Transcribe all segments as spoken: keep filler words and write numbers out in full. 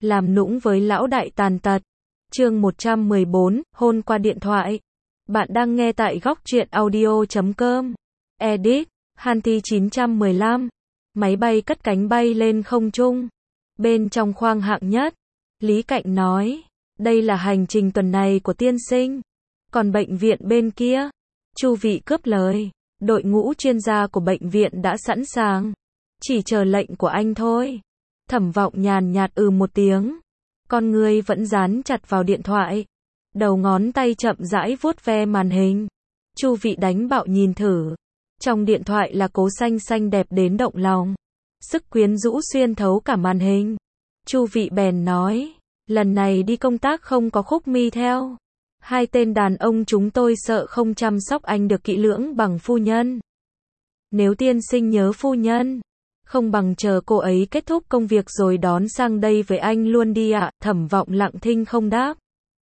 làm nũng với lão đại tàn tật. Chương một trăm mười bốn, hôn qua điện thoại. Bạn đang nghe tại góc truyện audio chấm com. Edit, Hanti chín trăm mười lăm. Máy bay cất cánh bay lên không trung. Bên trong khoang hạng nhất, Lý Cạnh nói, đây là hành trình tuần này của tiên sinh. Còn bệnh viện bên kia, Chu Vị cướp lời, đội ngũ chuyên gia của bệnh viện đã sẵn sàng, chỉ chờ lệnh của anh thôi. Thẩm Vọng nhàn nhạt ừ một tiếng, con người vẫn dán chặt vào điện thoại, đầu ngón tay chậm rãi vuốt ve màn hình. Chu Vị đánh bạo nhìn thử, trong điện thoại là Cố Xanh Xanh đẹp đến động lòng, sức quyến rũ xuyên thấu cả màn hình. Chu Vị bèn nói, lần này đi công tác không có Khúc Mi theo. Hai tên đàn ông chúng tôi sợ không chăm sóc anh được kỹ lưỡng bằng phu nhân. Nếu tiên sinh nhớ phu nhân, không bằng chờ cô ấy kết thúc công việc rồi đón sang đây với anh luôn đi ạ. À. Thẩm Vọng lặng thinh không đáp.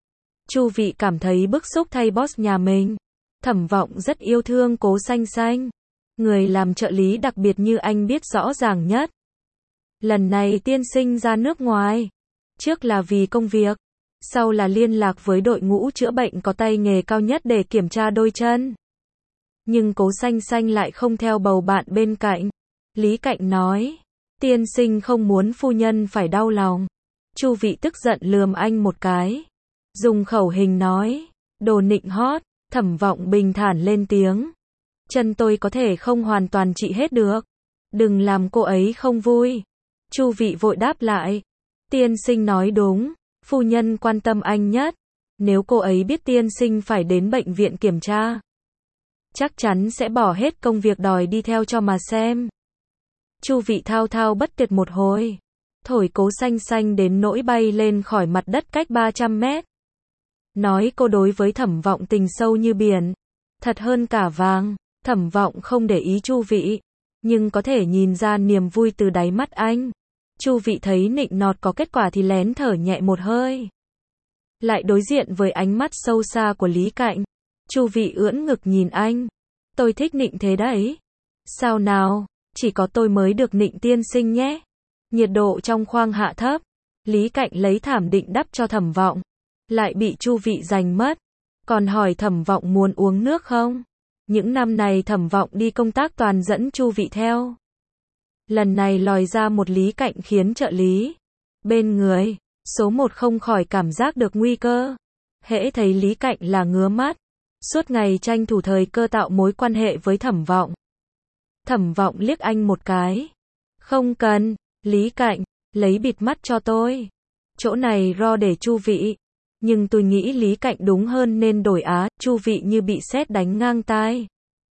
Chu Vị cảm thấy bức xúc thay boss nhà mình. Thẩm Vọng rất yêu thương Cố Xanh Xanh. Người làm trợ lý đặc biệt như anh biết rõ ràng nhất. Lần này tiên sinh ra nước ngoài, trước là vì công việc, sau là liên lạc với đội ngũ chữa bệnh có tay nghề cao nhất để kiểm tra đôi chân. Nhưng Cố Xanh Xanh lại không theo bầu bạn bên cạnh. Lý Cạnh nói, tiên sinh không muốn phu nhân phải đau lòng. Chu Vị tức giận lườm anh một cái, dùng khẩu hình nói, đồ nịnh hót. Thẩm Vọng bình thản lên tiếng, chân tôi có thể không hoàn toàn trị hết được, đừng làm cô ấy không vui. Chu Vị vội đáp lại, tiên sinh nói đúng, phu nhân quan tâm anh nhất. Nếu cô ấy biết tiên sinh phải đến bệnh viện kiểm tra, chắc chắn sẽ bỏ hết công việc đòi đi theo cho mà xem. Chu Vị thao thao bất tuyệt một hồi, thổi Cố Xanh Xanh đến nỗi bay lên khỏi mặt đất cách ba trăm mét. Nói cô đối với Thẩm Vọng tình sâu như biển, thật hơn cả vàng. Thẩm Vọng không để ý Chu Vị, nhưng có thể nhìn ra niềm vui từ đáy mắt anh. Chu Vị thấy nịnh nọt có kết quả thì lén thở nhẹ một hơi. Lại đối diện với ánh mắt sâu xa của Lý Cạnh, Chu Vị ưỡn ngực nhìn anh. Tôi thích nịnh thế đấy. Sao nào, chỉ có tôi mới được nịnh tiên sinh nhé. Nhiệt độ trong khoang hạ thấp, Lý Cạnh lấy thảm định đắp cho Thẩm Vọng, lại bị Chu Vị giành mất. Còn hỏi Thẩm Vọng muốn uống nước không? Những năm này Thẩm Vọng đi công tác toàn dẫn Chu Vị theo. Lần này lòi ra một Lý Cạnh khiến trợ lý bên người số một không khỏi cảm giác được nguy cơ. Hễ thấy Lý Cạnh là ngứa mắt, suốt ngày tranh thủ thời cơ tạo mối quan hệ với Thẩm Vọng. Thẩm Vọng liếc anh một cái. Không cần, Lý Cạnh, lấy bịt mắt cho tôi. Chỗ này ro để Chu Vị. Nhưng tôi nghĩ Lý Cạnh đúng hơn nên đổi á. Chu Vị như bị sét đánh ngang tai.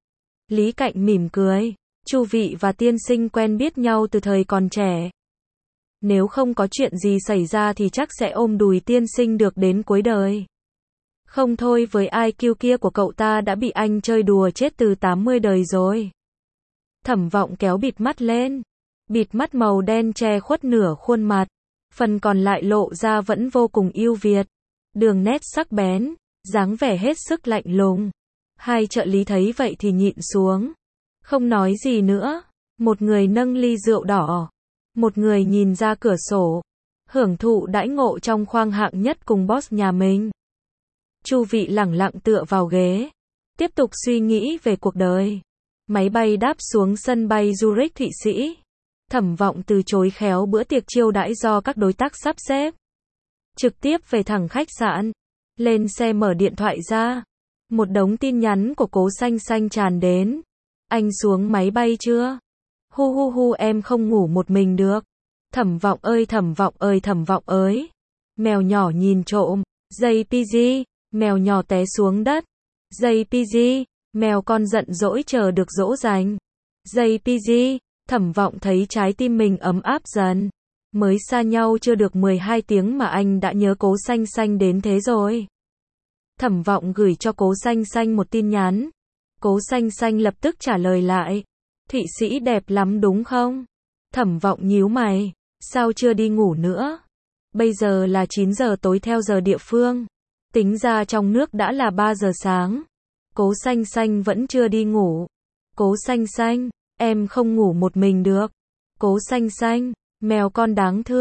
Lý Cạnh mỉm cười. Chu Vị và tiên sinh quen biết nhau từ thời còn trẻ. Nếu không có chuyện gì xảy ra thì chắc sẽ ôm đùi tiên sinh được đến cuối đời. Không thôi, với i kiu kia của cậu ta đã bị anh chơi đùa chết từ tám mươi đời rồi. Thẩm Vọng kéo bịt mắt lên. Bịt mắt màu đen che khuất nửa khuôn mặt, phần còn lại lộ ra vẫn vô cùng ưu việt. Đường nét sắc bén, dáng vẻ hết sức lạnh lùng. Hai trợ lý thấy vậy thì nhịn xuống, không nói gì nữa. Một người nâng ly rượu đỏ, một người nhìn ra cửa sổ, hưởng thụ đãi ngộ trong khoang hạng nhất cùng boss nhà mình. Chu Vị lẳng lặng tựa vào ghế, tiếp tục suy nghĩ về cuộc đời. Máy bay đáp xuống sân bay Zurich Thụy Sĩ. Thẩm Vọng từ chối khéo bữa tiệc chiêu đãi do các đối tác sắp xếp, trực tiếp về thẳng khách sạn. Lên xe mở điện thoại ra, một đống tin nhắn của Cố Xanh Xanh tràn đến. Anh xuống máy bay chưa? Hu hu hu, em không ngủ một mình được. Thẩm Vọng ơi Thẩm Vọng ơi Thẩm Vọng ơi. Mèo nhỏ nhìn trộm. Dây pi gi, mèo nhỏ té xuống đất. Dây pi gi, mèo con giận dỗi chờ được dỗ dành. Dây pi gi, Thẩm Vọng thấy trái tim mình ấm áp dần. Mới xa nhau chưa được mười hai tiếng mà anh đã nhớ Cố Xanh Xanh đến thế rồi. Thẩm Vọng gửi cho Cố Xanh Xanh một tin nhắn. Cố Xanh Xanh lập tức trả lời lại. Thụy Sĩ đẹp lắm đúng không? Thẩm Vọng nhíu mày. Sao chưa đi ngủ nữa? Bây giờ là chín giờ tối theo giờ địa phương. Tính ra trong nước đã là ba giờ sáng. Cố Xanh Xanh vẫn chưa đi ngủ. Cố Xanh Xanh, em không ngủ một mình được. Cố Xanh Xanh, mèo con đáng thương.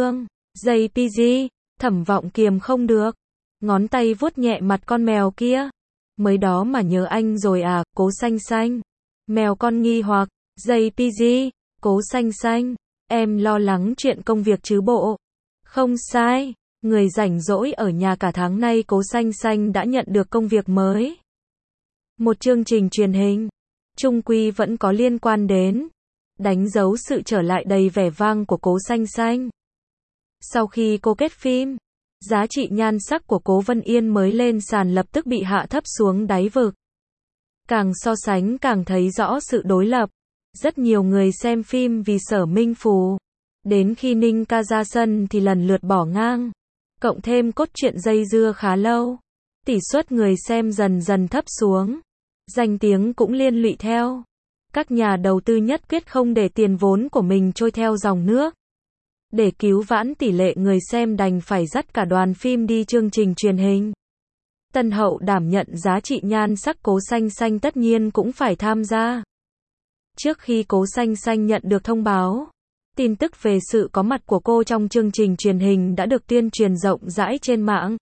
giây pê giê, Thẩm Vọng kiềm không được. Ngón tay vuốt nhẹ mặt con mèo kia. Mới đó mà nhớ anh rồi à, Cố Xanh Xanh. Mèo con nghi hoặc, giây pê giê, Cố Xanh Xanh. Em lo lắng chuyện công việc chứ bộ. Không sai, người rảnh rỗi ở nhà cả tháng nay Cố Xanh Xanh đã nhận được công việc mới. Một chương trình truyền hình, chung quy vẫn có liên quan đến, đánh dấu sự trở lại đầy vẻ vang của Cố Xanh Xanh. Sau khi cô kết phim, giá trị nhan sắc của Cố Vân Yên mới lên sàn lập tức bị hạ thấp xuống đáy vực. Càng so sánh càng thấy rõ sự đối lập. Rất nhiều người xem phim vì Sở Minh Phù. Đến khi Ninh Ca ra sân thì lần lượt bỏ ngang. Cộng thêm cốt truyện dây dưa khá lâu. Tỷ suất người xem dần dần thấp xuống. Danh tiếng cũng liên lụy theo. Các nhà đầu tư nhất quyết không để tiền vốn của mình trôi theo dòng nước. Để cứu vãn tỷ lệ người xem đành phải dắt cả đoàn phim đi chương trình truyền hình. Tân Hậu đảm nhận giá trị nhan sắc Cố Xanh Xanh tất nhiên cũng phải tham gia. Trước khi Cố Xanh Xanh nhận được thông báo, tin tức về sự có mặt của cô trong chương trình truyền hình đã được tuyên truyền rộng rãi trên mạng.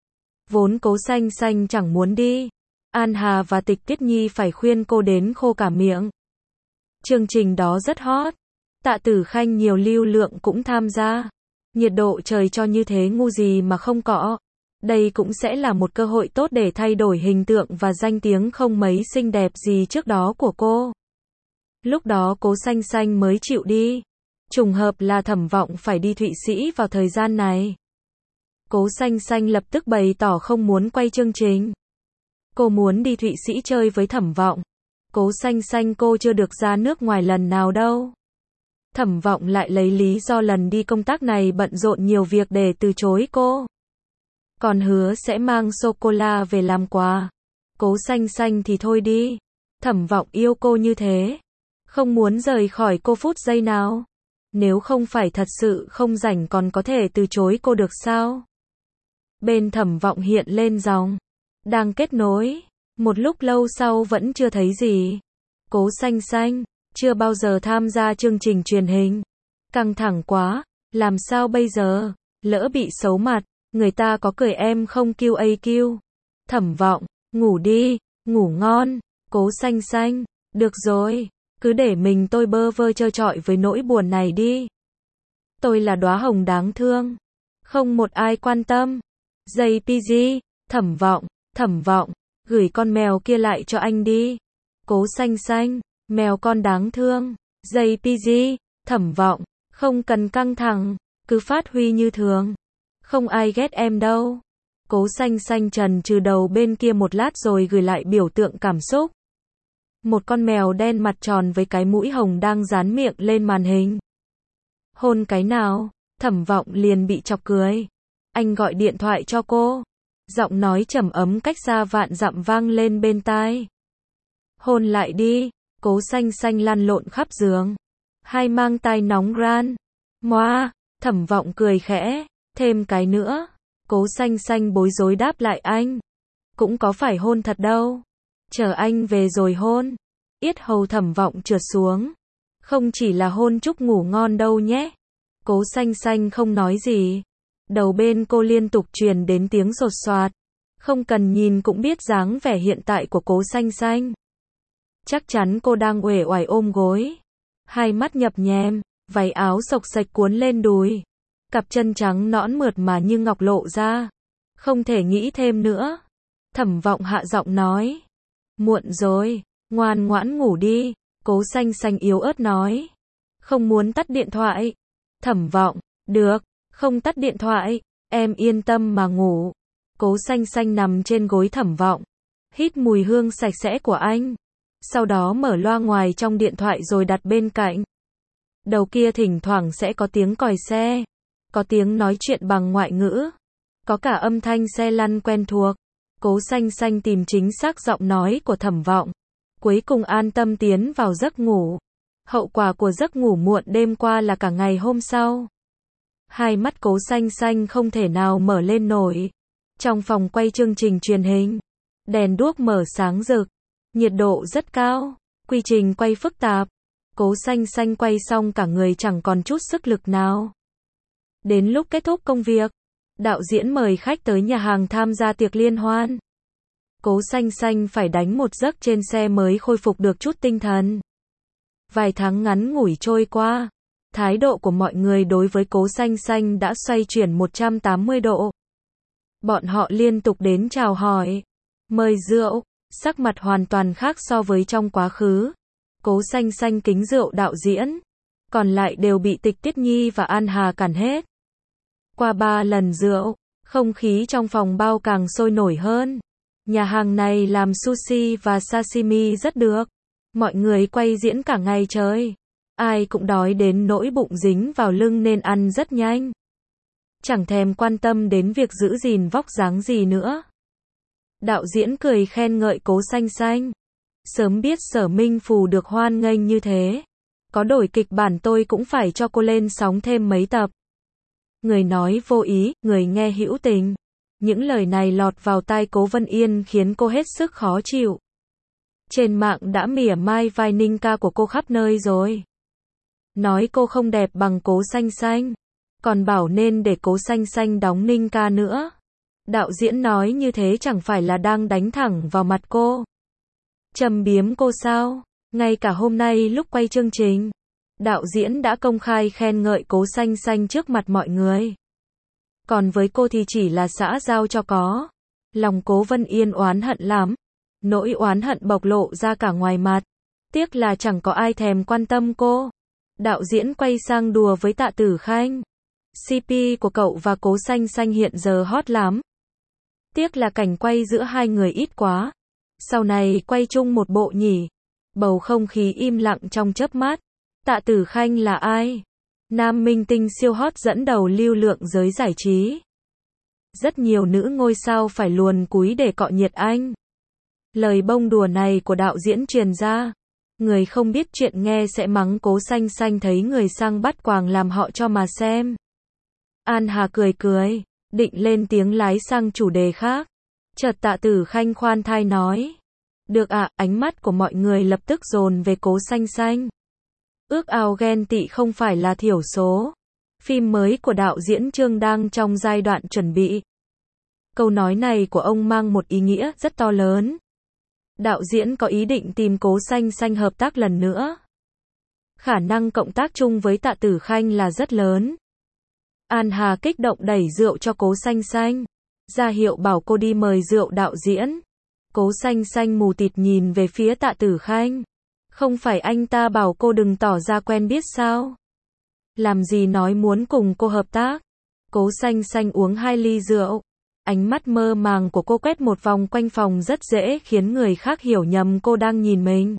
Vốn Cố Xanh Xanh chẳng muốn đi, An Hà và Tịch Tiết Nhi phải khuyên cô đến khô cả miệng. Chương trình đó rất hot, Tạ Tử Khanh nhiều lưu lượng cũng tham gia. Nhiệt độ trời cho như thế ngu gì mà không cọ. Đây cũng sẽ là một cơ hội tốt để thay đổi hình tượng và danh tiếng không mấy xinh đẹp gì trước đó của cô. Lúc đó Cố Xanh Xanh mới chịu đi. Trùng hợp là Thẩm Vọng phải đi Thụy Sĩ vào thời gian này. Cố Xanh Xanh lập tức bày tỏ không muốn quay chương trình. Cô muốn đi Thụy Sĩ chơi với Thẩm Vọng. Cố Xanh Xanh cô chưa được ra nước ngoài lần nào đâu. Thẩm Vọng lại lấy lý do lần đi công tác này bận rộn nhiều việc để từ chối cô. Còn hứa sẽ mang sô-cô-la về làm quà. Cố Xanh Xanh thì thôi đi. Thẩm Vọng yêu cô như thế. Không muốn rời khỏi cô phút giây nào. Nếu không phải thật sự không rảnh còn có thể từ chối cô được sao? Bên Thẩm Vọng hiện lên dòng. Đang kết nối. Một lúc lâu sau vẫn chưa thấy gì. Cố Xanh Xanh, chưa bao giờ tham gia chương trình truyền hình. Căng thẳng quá. Làm sao bây giờ? Lỡ bị xấu mặt. Người ta có cười em không kiu a kiu. Thẩm Vọng, ngủ đi, ngủ ngon. Cố Xanh Xanh, được rồi, cứ để mình tôi bơ vơ trơ trọi với nỗi buồn này đi. Tôi là đóa hồng đáng thương, không một ai quan tâm. giây pê giê, Thẩm Vọng, Thẩm Vọng, gửi con mèo kia lại cho anh đi. Cố Xanh Xanh, mèo con đáng thương. giây pê giê, Thẩm Vọng, không cần căng thẳng, cứ phát huy như thường. Không ai ghét em đâu. Cố Xanh Xanh trần trừ đầu bên kia một lát rồi gửi lại biểu tượng cảm xúc. Một con mèo đen mặt tròn với cái mũi hồng đang dán miệng lên màn hình. Hôn cái nào? Thẩm Vọng liền bị chọc cười. Anh gọi điện thoại cho cô. Giọng nói trầm ấm cách xa vạn dặm vang lên bên tai. Hôn lại đi. Cố Xanh Xanh lăn lộn khắp giường. Hai mang tai nóng ran. Moa. Thẩm Vọng cười khẽ. Thêm cái nữa. Cố Xanh Xanh bối rối đáp lại anh. Cũng có phải hôn thật đâu. Chờ anh về rồi hôn. Yết hầu Thẩm Vọng trượt xuống. Không chỉ là hôn chúc ngủ ngon đâu nhé. Cố Xanh Xanh không nói gì. Đầu bên cô liên tục truyền đến tiếng sột soạt. Không cần nhìn cũng biết dáng vẻ hiện tại của Cố Xanh Xanh. Chắc chắn cô đang uể oải ôm gối. Hai mắt nhập nhèm, váy áo xộc xệch cuốn lên đùi. Cặp chân trắng nõn mượt mà như ngọc lộ ra. Không thể nghĩ thêm nữa. Thẩm Vọng hạ giọng nói. Muộn rồi, ngoan ngoãn ngủ đi. Cố Xanh Xanh yếu ớt nói. Không muốn tắt điện thoại. Thẩm Vọng, được, không tắt điện thoại, em yên tâm mà ngủ. Cố Xanh Xanh nằm trên gối Thẩm Vọng. Hít mùi hương sạch sẽ của anh. Sau đó mở loa ngoài trong điện thoại rồi đặt bên cạnh. Đầu kia thỉnh thoảng sẽ có tiếng còi xe. Có tiếng nói chuyện bằng ngoại ngữ. Có cả âm thanh xe lăn quen thuộc. Cố Xanh Xanh tìm chính xác giọng nói của Thẩm Vọng. Cuối cùng an tâm tiến vào giấc ngủ. Hậu quả của giấc ngủ muộn đêm qua là cả ngày hôm sau. Hai mắt Cố Xanh Xanh không thể nào mở lên nổi. Trong phòng quay chương trình truyền hình. Đèn đuốc mở sáng rực. Nhiệt độ rất cao. Quy trình quay phức tạp. Cố Xanh Xanh quay xong cả người chẳng còn chút sức lực nào. Đến lúc kết thúc công việc, đạo diễn mời khách tới nhà hàng tham gia tiệc liên hoan. Cố Xanh Xanh phải đánh một giấc trên xe mới khôi phục được chút tinh thần. Vài tháng ngắn ngủi trôi qua, thái độ của mọi người đối với Cố Xanh Xanh đã xoay chuyển một trăm tám mươi độ. Bọn họ liên tục đến chào hỏi, mời rượu, sắc mặt hoàn toàn khác so với trong quá khứ. Cố Xanh Xanh kính rượu đạo diễn, còn lại đều bị Tịch Tiết Nhi và An Hà cản hết. Qua ba lần rượu, không khí trong phòng bao càng sôi nổi hơn. Nhà hàng này làm sushi và sashimi rất được. Mọi người quay diễn cả ngày trời. Ai cũng đói đến nỗi bụng dính vào lưng nên ăn rất nhanh. Chẳng thèm quan tâm đến việc giữ gìn vóc dáng gì nữa. Đạo diễn cười khen ngợi Cố Xanh Xanh. Sớm biết Sở Minh Phù được hoan nghênh như thế, có đổi kịch bản tôi cũng phải cho cô lên sóng thêm mấy tập. Người nói vô ý, người nghe hữu tình. Những lời này lọt vào tai Cố Vân Yên khiến cô hết sức khó chịu. Trên mạng đã mỉa mai vai Ninh ca của cô khắp nơi rồi. Nói cô không đẹp bằng Cố Xanh Xanh, còn bảo nên để Cố Xanh Xanh đóng Ninh ca nữa. Đạo diễn nói như thế chẳng phải là đang đánh thẳng vào mặt cô, châm biếm cô sao? Ngay cả hôm nay lúc quay chương trình, đạo diễn đã công khai khen ngợi Cố Xanh Xanh trước mặt mọi người. Còn với cô thì chỉ là xã giao cho có. Lòng Cố Vân Yên oán hận lắm. Nỗi oán hận bộc lộ ra cả ngoài mặt. Tiếc là chẳng có ai thèm quan tâm cô. Đạo diễn quay sang đùa với Tạ Tử Khanh. xê pê của cậu và Cố Xanh Xanh hiện giờ hot lắm. Tiếc là cảnh quay giữa hai người ít quá. Sau này quay chung một bộ nhỉ. Bầu không khí im lặng trong chớp mắt. Tạ Tử Khanh là ai? Nam minh tinh siêu hot dẫn đầu lưu lượng giới giải trí. Rất nhiều nữ ngôi sao phải luồn cúi để cọ nhiệt anh. Lời bông đùa này của đạo diễn truyền ra, người không biết chuyện nghe sẽ mắng Cố Xanh Xanh thấy người sang bắt quàng làm họ cho mà xem. An Hà cười cười, định lên tiếng lái sang chủ đề khác. Chợt Tạ Tử Khanh khoan thai nói. Được ạ, à, ánh mắt của mọi người lập tức dồn về Cố Xanh Xanh. Ước ao ghen tị không phải là thiểu số. Phim mới của đạo diễn Trương đang trong giai đoạn chuẩn bị. Câu nói này của ông mang một ý nghĩa rất to lớn. Đạo diễn có ý định tìm Cố Xanh Xanh hợp tác lần nữa. Khả năng cộng tác chung với Tạ Tử Khanh là rất lớn. An Hà kích động đẩy rượu cho Cố Xanh Xanh, ra hiệu bảo cô đi mời rượu đạo diễn. Cố Xanh Xanh mù tịt nhìn về phía Tạ Tử Khanh. Không phải anh ta bảo cô đừng tỏ ra quen biết sao? Làm gì nói muốn cùng cô hợp tác? Cố Xanh Xanh uống hai ly rượu. Ánh mắt mơ màng của cô quét một vòng quanh phòng rất dễ khiến người khác hiểu nhầm cô đang nhìn mình.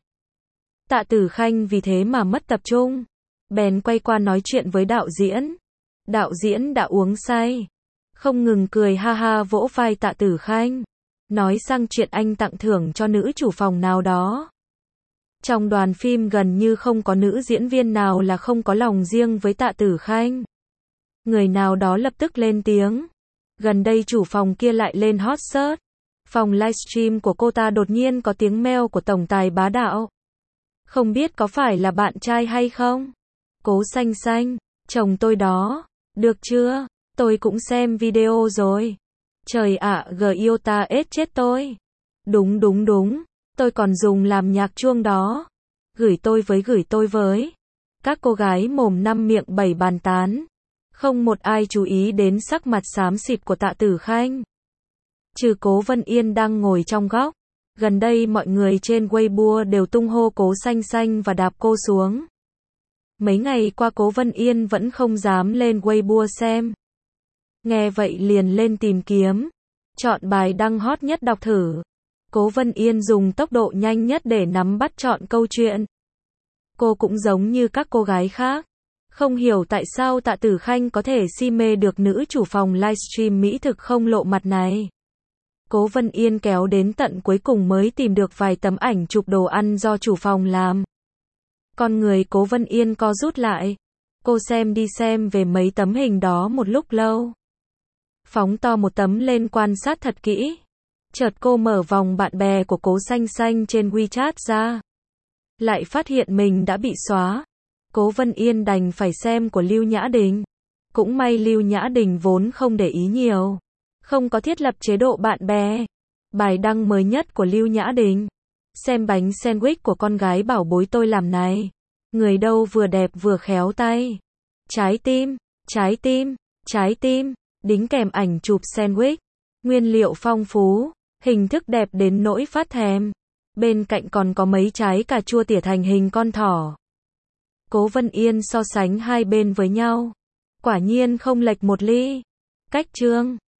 Tạ Tử Khanh vì thế mà mất tập trung. Bèn quay qua nói chuyện với đạo diễn. Đạo diễn đã uống say. Không ngừng cười ha ha vỗ vai Tạ Tử Khanh. Nói sang chuyện anh tặng thưởng cho nữ chủ phòng nào đó. Trong đoàn phim gần như không có nữ diễn viên nào là không có lòng riêng với Tạ Tử Khanh. Người nào đó lập tức lên tiếng. Gần đây chủ phòng kia lại lên hot search. Phòng livestream của cô ta đột nhiên có tiếng mail của tổng tài bá đạo. Không biết có phải là bạn trai hay không? Cố Xanh Xanh, chồng tôi đó. Được chưa? Tôi cũng xem video rồi. Trời ạ, à, Giota ết chết tôi. Đúng đúng đúng. Tôi còn dùng làm nhạc chuông đó. Gửi tôi với gửi tôi với. Các cô gái mồm năm miệng bảy bàn tán. Không một ai chú ý đến sắc mặt xám xịt của Tạ Tử Khanh. Trừ Cố Vân Yên đang ngồi trong góc. Gần đây mọi người trên Weibo đều tung hô Cố Xanh Xanh và đạp cô xuống. Mấy ngày qua Cố Vân Yên vẫn không dám lên Weibo xem. Nghe vậy liền lên tìm kiếm. Chọn bài đăng hot nhất đọc thử. Cố Vân Yên dùng tốc độ nhanh nhất để nắm bắt trọn câu chuyện. Cô cũng giống như các cô gái khác. Không hiểu tại sao Tạ Tử Khanh có thể si mê được nữ chủ phòng livestream mỹ thực không lộ mặt này. Cố Vân Yên kéo đến tận cuối cùng mới tìm được vài tấm ảnh chụp đồ ăn do chủ phòng làm. Con người Cố Vân Yên co rút lại. Cô xem đi xem về mấy tấm hình đó một lúc lâu. Phóng to một tấm lên quan sát thật kỹ. Chợt cô mở vòng bạn bè của Cố Xanh Xanh trên WeChat ra. Lại phát hiện mình đã bị xóa. Cố Vân Yên đành phải xem của Lưu Nhã Đình. Cũng may Lưu Nhã Đình vốn không để ý nhiều. Không có thiết lập chế độ bạn bè. Bài đăng mới nhất của Lưu Nhã Đình. Xem bánh sandwich của con gái bảo bối tôi làm này. Người đâu vừa đẹp vừa khéo tay. Trái tim, trái tim, trái tim. Đính kèm ảnh chụp sandwich. Nguyên liệu phong phú. Hình thức đẹp đến nỗi phát thèm. Bên cạnh còn có mấy trái cà chua tỉa thành hình con thỏ. Cố Vân Yên so sánh hai bên với nhau. Quả nhiên không lệch một ly. Cách chương